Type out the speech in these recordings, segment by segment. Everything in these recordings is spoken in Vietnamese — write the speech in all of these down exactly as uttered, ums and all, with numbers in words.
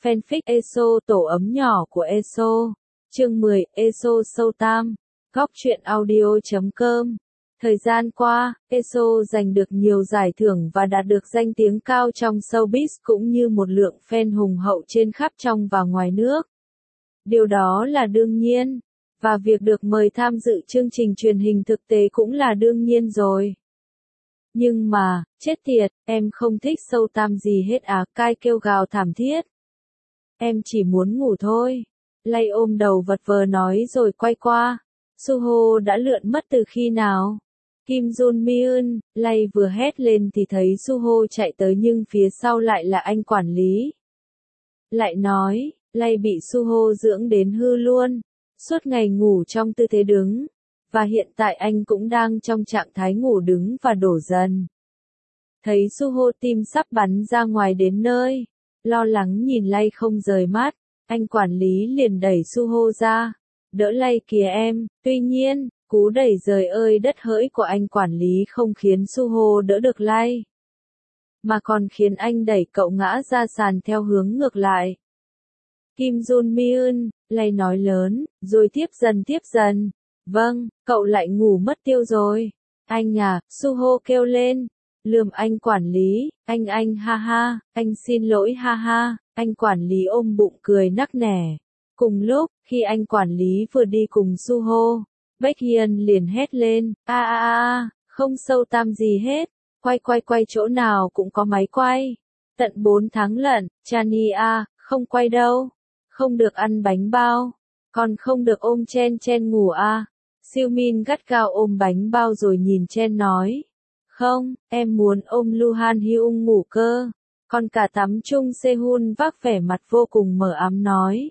Fanfic e ét o tổ ấm nhỏ của e ét o. Chương mười, e ét o sâu tam. Góc truyện audio chấm com. Thời gian qua, e ét o giành được nhiều giải thưởng và đạt được danh tiếng cao trong showbiz cũng như một lượng fan hùng hậu trên khắp trong và ngoài nước. Điều đó là đương nhiên. Và việc được mời tham dự chương trình truyền hình thực tế cũng là đương nhiên rồi. Nhưng mà, chết tiệt, em không thích sâu tam gì hết à, Kai kêu gào thảm thiết. Em chỉ muốn ngủ thôi. Lay ôm đầu vật vờ nói rồi quay qua. Suho đã lượn mất từ khi nào? Kim Jun Myun, Lay vừa hét lên thì thấy Suho chạy tới nhưng phía sau lại là anh quản lý. Lại nói, Lay bị Suho dưỡng đến hư luôn. Suốt ngày ngủ trong tư thế đứng. Và hiện tại anh cũng đang trong trạng thái ngủ đứng và đổ dần. Thấy Suho tim sắp bắn ra ngoài đến nơi. Lo lắng nhìn Lay không rời mắt. Anh quản lý liền đẩy Suho ra. Đỡ Lay kìa em. Tuy nhiên, cú đẩy rời ơi đất hỡi của anh quản lý không khiến Suho đỡ được Lay. Mà còn khiến anh đẩy cậu ngã ra sàn theo hướng ngược lại. Kim Jun Myun, Lay nói lớn, rồi tiếp dần tiếp dần. Vâng, cậu lại ngủ mất tiêu rồi. Anh à, Suho kêu lên. Lườm anh quản lý, anh anh ha ha, anh xin lỗi ha ha, anh quản lý ôm bụng cười nắc nẻ. Cùng lúc, khi anh quản lý vừa đi cùng Suho, Baekhyun liền hét lên, a a a, không sâu tam gì hết, quay quay quay chỗ nào cũng có máy quay. Tận bốn tháng lận, Chani a, không quay đâu, không được ăn bánh bao, còn không được ôm Chen Chen ngủ a. Siêu Min gắt gao ôm bánh bao rồi nhìn Chen nói. Không, em muốn ôm Luhan Hyung ngủ cơ. Còn cả tắm chung Sehun vác vẻ mặt vô cùng mờ ám nói.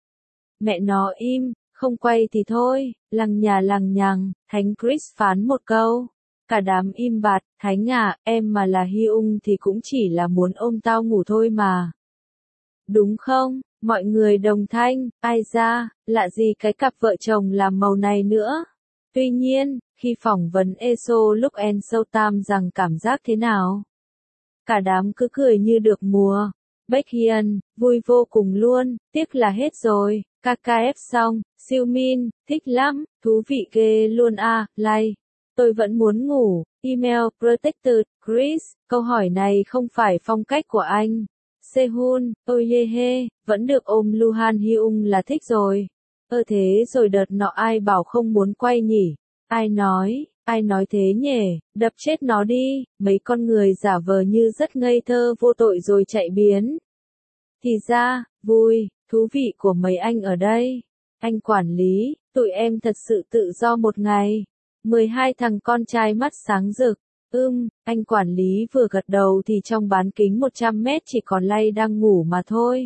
Mẹ nó im, không quay thì thôi, lằng nhà lằng nhằng, Thánh Chris phán một câu. Cả đám im bặt, Thánh à, em mà là Hyung thì cũng chỉ là muốn ôm tao ngủ thôi mà. Đúng không, mọi người đồng thanh, ai ra, lạ gì cái cặp vợ chồng làm màu này nữa. Tuy nhiên, khi phỏng vấn e ét o lúc En sâu tam rằng cảm giác thế nào? Cả đám cứ cười như được mùa. Baekhyun, vui vô cùng luôn, tiếc là hết rồi, ca ca ép xong, Siêu Min, thích lắm, thú vị ghê luôn à, Lay. Tôi vẫn muốn ngủ, email, protected, Chris, câu hỏi này không phải phong cách của anh. Sehun, ôi hê hê, vẫn được ôm Luhan Hyung là thích rồi. Ơ thế rồi đợt nọ ai bảo không muốn quay nhỉ? Ai nói, ai nói thế nhỉ? Đập chết nó đi, mấy con người giả vờ như rất ngây thơ vô tội rồi chạy biến. Thì ra, vui, thú vị của mấy anh ở đây. Anh quản lý, tụi em thật sự tự do một ngày. mười hai thằng con trai mắt sáng rực. Ưm, anh quản lý vừa gật đầu thì trong bán kính một trăm mét chỉ còn Lay đang ngủ mà thôi.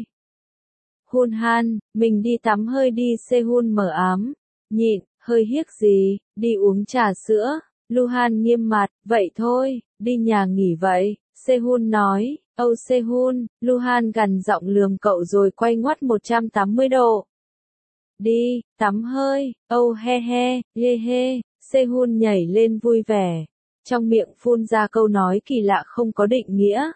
Hun Han, mình đi tắm hơi đi. Sehun mờ ám. Nhịn, hơi hiếc gì, đi uống trà sữa. Luhan nghiêm mặt, vậy thôi, đi nhà nghỉ vậy. Sehun nói, âu Sehun, Luhan gằn giọng lườm cậu rồi quay ngoắt một trăm tám mươi độ. Đi, tắm hơi, âu he he, ye he, Sehun nhảy lên vui vẻ. Trong miệng phun ra câu nói kỳ lạ không có định nghĩa.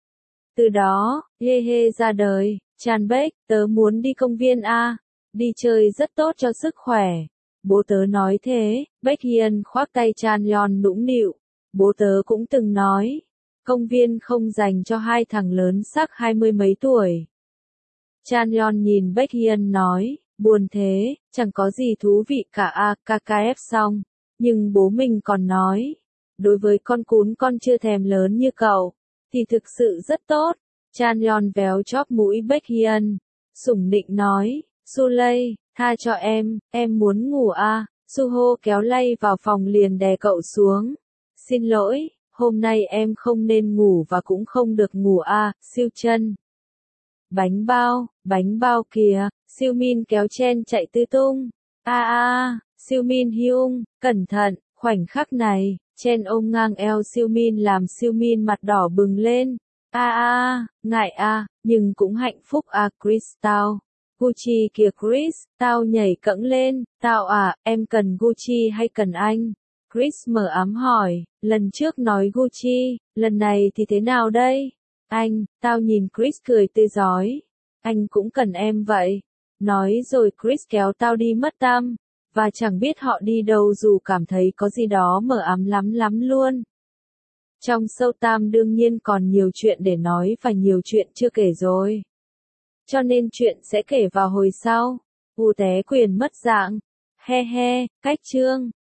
Từ đó, ye he ra đời. Chan Baek, tớ muốn đi công viên a, đi chơi rất tốt cho sức khỏe. Bố tớ nói thế, Baekhyun khoác tay Chan Yeon nũng nịu. Bố tớ cũng từng nói, công viên không dành cho hai thằng lớn xác hai mươi mấy tuổi. Chan Yeon nhìn Baekhyun nói, buồn thế, chẳng có gì thú vị cả a, ca ca ép xong. Nhưng bố mình còn nói, đối với con cún con chưa thèm lớn như cậu, thì thực sự rất tốt. Chan Yeon véo chóp mũi Baekhyun, sủng nịnh nói, Sulay, tha cho em, em muốn ngủ à, Suho kéo Lay vào phòng liền đè cậu xuống. Xin lỗi, hôm nay em không nên ngủ và cũng không được ngủ à, Siêu Chân. Bánh bao, bánh bao kìa, Siêu Min kéo Chen chạy tứ tung. A a, Siêu Min Hyung, cẩn thận, khoảnh khắc này, Chen ôm ngang eo Siêu Min làm Siêu Min mặt đỏ bừng lên. A a, ngại a, nhưng cũng hạnh phúc à Chris tao. Gucci kìa Chris, tao nhảy cẫng lên, tao à, em cần Gucci hay cần anh? Chris mở ám hỏi, lần trước nói Gucci, lần này thì thế nào đây? Anh, tao nhìn Chris cười tươi rói. Anh cũng cần em vậy. Nói rồi Chris kéo tao đi mất tăm. Và chẳng biết họ đi đâu dù cảm thấy có gì đó mờ ám lắm lắm luôn. Trong Showtime đương nhiên còn nhiều chuyện để nói và nhiều chuyện chưa kể rồi. Cho nên chuyện sẽ kể vào hồi sau. U té quyền mất dạng. He he, cách chương.